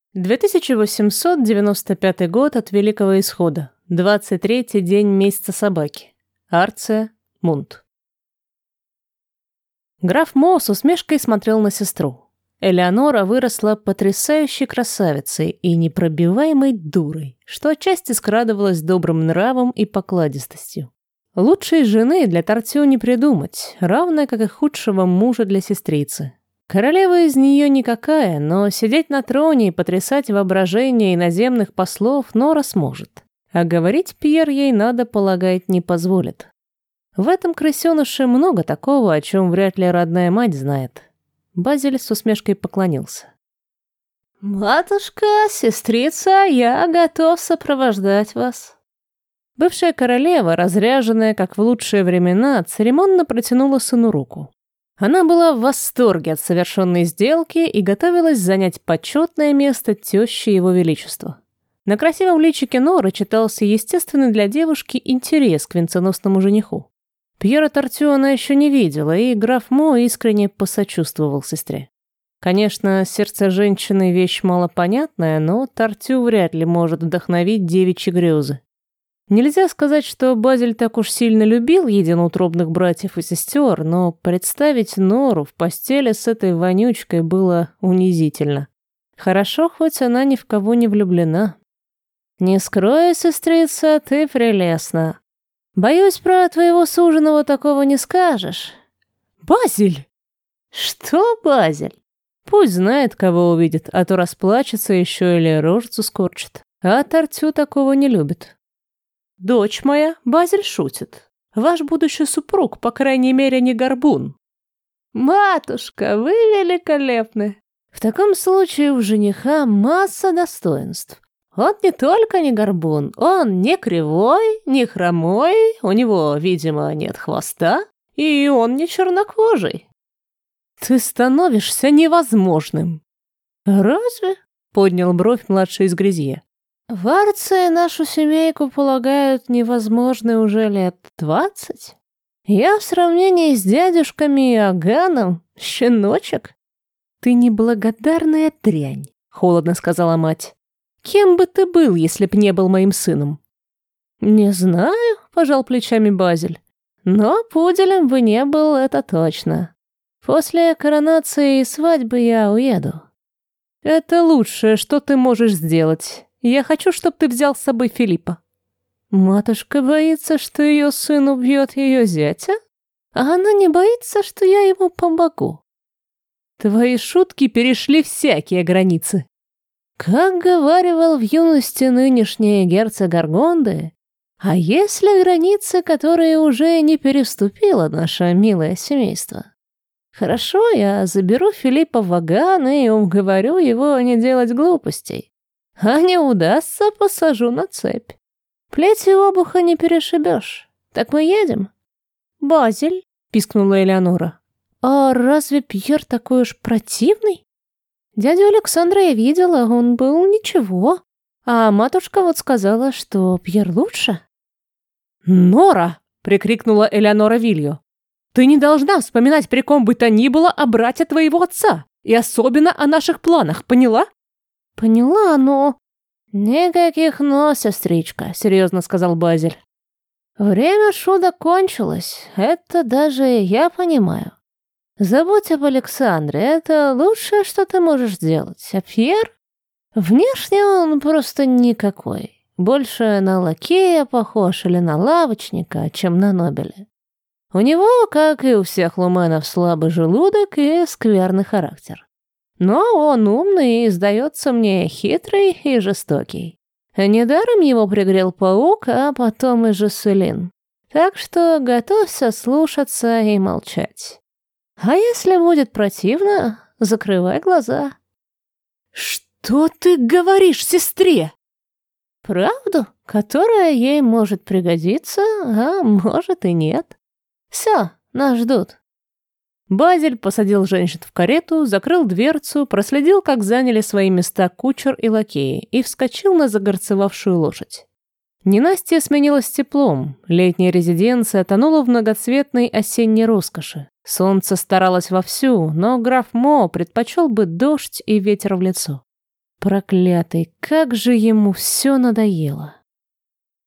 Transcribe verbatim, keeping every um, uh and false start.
две тысячи восемьсот девяносто пятый год от Великого Исхода. двадцать третий день месяца собаки. Арция, Мунт. Граф Мо с усмешкой смотрел на сестру. Элеонора выросла потрясающей красавицей и непробиваемой дурой, что отчасти скрадывалось добрым нравом и покладистостью. Лучшей жены для Тартю не придумать, равно как и худшего мужа для сестрицы. Королева из нее никакая, но сидеть на троне и потрясать воображение иноземных послов Нора сможет. А говорить Пьер ей, надо полагать, не позволит. В этом крысеныше много такого, о чем вряд ли родная мать знает. Базиль с усмешкой поклонился. «Матушка, сестрица, я готов сопровождать вас». Бывшая королева, разряженная, как в лучшие времена, церемонно протянула сыну руку. Она была в восторге от совершенной сделки и готовилась занять почетное место тещи его величества. На красивом личике Норы читался естественный для девушки интерес к венценосному жениху. Пьера Тартю она еще не видела, и граф Мо искренне посочувствовал сестре. Конечно, сердце женщины вещь малопонятная, но Тартю вряд ли может вдохновить девичьи грезы. Нельзя сказать, что Базиль так уж сильно любил единоутробных братьев и сестер, но представить Нору в постели с этой вонючкой было унизительно. Хорошо, хоть она ни в кого не влюблена. «Не скрою, сестрица, ты прелестна. Боюсь, про твоего суженого такого не скажешь». «Базиль!» «Что, Базиль? Пусть знает, кого увидит, а то расплачется еще или рожицу скорчит. А Тартю такого не любит». «Дочь моя, Базиль шутит. Ваш будущий супруг, по крайней мере, не горбун». «Матушка, вы великолепны. В таком случае у жениха масса достоинств. Он не только не горбун, он не кривой, не хромой, у него, видимо, нет хвоста, и он не чернокожий». «Ты становишься невозможным». «Разве?» — поднял бровь младший из Грязье. «В Арции нашу семейку полагают невозможной уже лет двадцать. Я в сравнении с дядюшками Аганом щеночек». «Ты неблагодарная дрянь», — холодно сказала мать. «Кем бы ты был, если б не был моим сыном?» «Не знаю», — пожал плечами Базиль. «Но пуделем бы не был, это точно. После коронации и свадьбы я уеду». «Это лучшее, что ты можешь сделать. Я хочу, чтобы ты взял с собой Филиппа». «Матушка боится, что ее сын убьет ее зятя? А она не боится, что я ему помогу». «Твои шутки перешли всякие границы». Как говаривал в юности нынешний герцог Аргонды, а если границы, которые уже не переступило наше милое семейство? Хорошо, я заберу Филиппа в ваган и уговорю его не делать глупостей. А не удастся, посажу на цепь. Плети обуха не перешибешь. Так мы едем?» «Базиль», — пискнула Элеонора. «А разве Пьер такой уж противный? Дядю Александра я видела, он был ничего. А матушка вот сказала, что Пьер лучше». «Нора!» — прикрикнула Элеонора Вилью. «Ты не должна вспоминать при ком бы то ни было о брате твоего отца, и особенно о наших планах, поняла?» «Поняла, но...» «Никаких «но», сестричка», — серьезно сказал Базиль. «Время шуток кончилось, это даже я понимаю. Забудь об Александре, это лучшее, что ты можешь сделать. А Пьер? Внешне он просто никакой. Больше на лакея похож или на лавочника, чем на Нобеля. У него, как и у всех луменов, слабый желудок и скверный характер. Но он умный и, сдается мне, хитрый и жестокий. Недаром его пригрел паук, а потом и Жаселин. Так что готовься слушаться и молчать. А если будет противно, закрывай глаза». «Что ты говоришь сестре?» «Правду, которая ей может пригодиться, а может и нет. Все, нас ждут». Базиль посадил женщин в карету, закрыл дверцу, проследил, как заняли свои места кучер и лакеи, и вскочил на загорцевавшую лошадь. Ненастье сменилось теплом, летняя резиденция тонула в многоцветной осенней роскоши. Солнце старалось вовсю, но граф Мо предпочел бы дождь и ветер в лицо. Проклятый, как же ему все надоело.